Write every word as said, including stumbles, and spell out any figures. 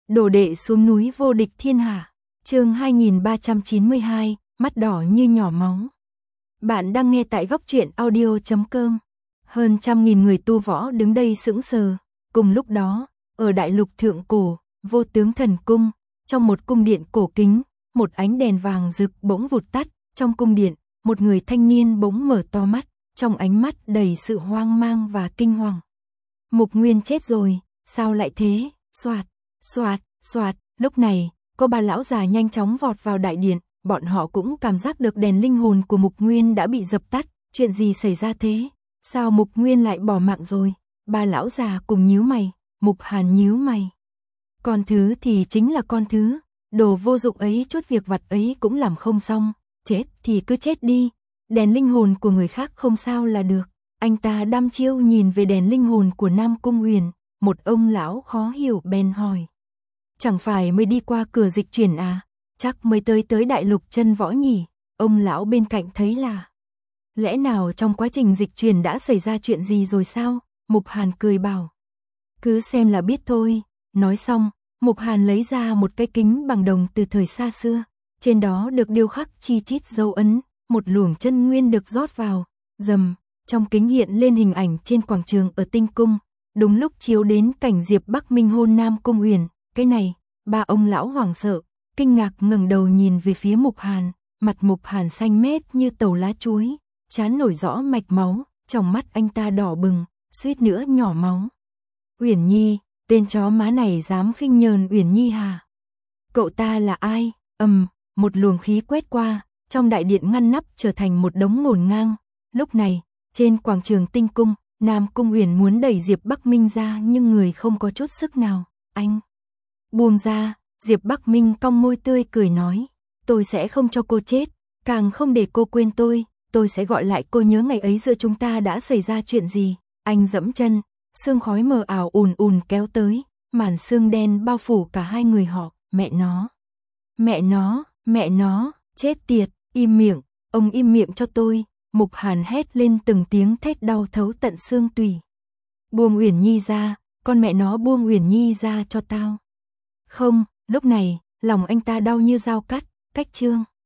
Đồ đệ xuống núi vô địch thiên hạ. Chương hai nghìn ba trăm chín mươi hai, mắt đỏ như nhỏ máu. Bạn đang nghe tại góc truyện audio chấm com. Hơn trăm nghìn người tu võ đứng đây sững sờ. Cùng lúc đó, ở đại lục thượng cổ, Vô Tướng Thần Cung, trong một cung điện cổ kính, một ánh đèn vàng rực bỗng vụt tắt. Trong cung điện, một người thanh niên bỗng mở to mắt, trong ánh mắt đầy sự hoang mang và kinh hoàng. Mục Nguyên chết rồi, sao lại thế? Soạt, soạt, soạt. Lúc này, có ba lão già nhanh chóng vọt vào đại điện, bọn họ cũng cảm giác được đèn linh hồn của Mục Nguyên đã bị dập tắt. Chuyện gì xảy ra thế? Sao Mục Nguyên lại bỏ mạng rồi? Ba lão già cùng nhíu mày. Mục Hàn nhíu mày. Con thứ thì chính là con thứ, đồ vô dụng ấy, chút việc vặt ấy cũng làm không xong, chết thì cứ chết đi, đèn linh hồn của người khác không sao là được. Anh ta đăm chiêu nhìn về đèn linh hồn của Nam Cung Uyển, một ông lão khó hiểu bèn hỏi. Chẳng phải mới đi qua cửa dịch chuyển à, chắc mới tới tới đại lục chân võ nhỉ? Ông lão bên cạnh thấy là, lẽ nào trong quá trình dịch chuyển đã xảy ra chuyện gì rồi sao? Mục Hàn cười bảo, cứ xem là biết thôi. Nói xong, Mục Hàn lấy ra một cái kính bằng đồng từ thời xa xưa, trên đó được điêu khắc chi chít dấu ấn, một luồng chân nguyên được rót vào, rầm, trong kính hiện lên hình ảnh trên quảng trường ở Tinh Cung, đúng lúc chiếu đến cảnh Diệp Bắc Minh hôn Nam Cung Uyển. Cái này, ba ông lão hoảng sợ, kinh ngạc ngẩng đầu nhìn về phía Mục Hàn, mặt Mục Hàn xanh mét như tàu lá chuối, trán nổi rõ mạch máu, trong mắt anh ta đỏ bừng, suýt nữa nhỏ máu. Uyển Nhi, tên chó má này dám khinh nhờn Uyển Nhi hả? Cậu ta là ai? Ầm, một luồng khí quét qua, trong đại điện ngăn nắp trở thành một đống ngổn ngang. Lúc này, trên quảng trường Tinh Cung, Nam Cung Uyển muốn đẩy Diệp Bắc Minh ra nhưng người không có chút sức nào. Anh buông ra. Diệp Bắc Minh cong môi tươi cười nói, tôi sẽ không cho cô chết, càng không để cô quên tôi, tôi sẽ gọi lại cô nhớ ngày ấy giữa chúng ta đã xảy ra chuyện gì. Anh dẫm chân, sương khói mờ ảo ùn ùn kéo tới, màn sương đen bao phủ cả hai người họ. Mẹ nó, mẹ nó, mẹ nó, chết tiệt, im miệng, ông im miệng cho tôi. Mục Hàn hét lên từng tiếng thét đau thấu tận xương tủy. Buông Uyển Nhi ra, con mẹ nó buông Uyển Nhi ra cho tao. Không, lúc này, lòng anh ta đau như dao cắt, cách chương.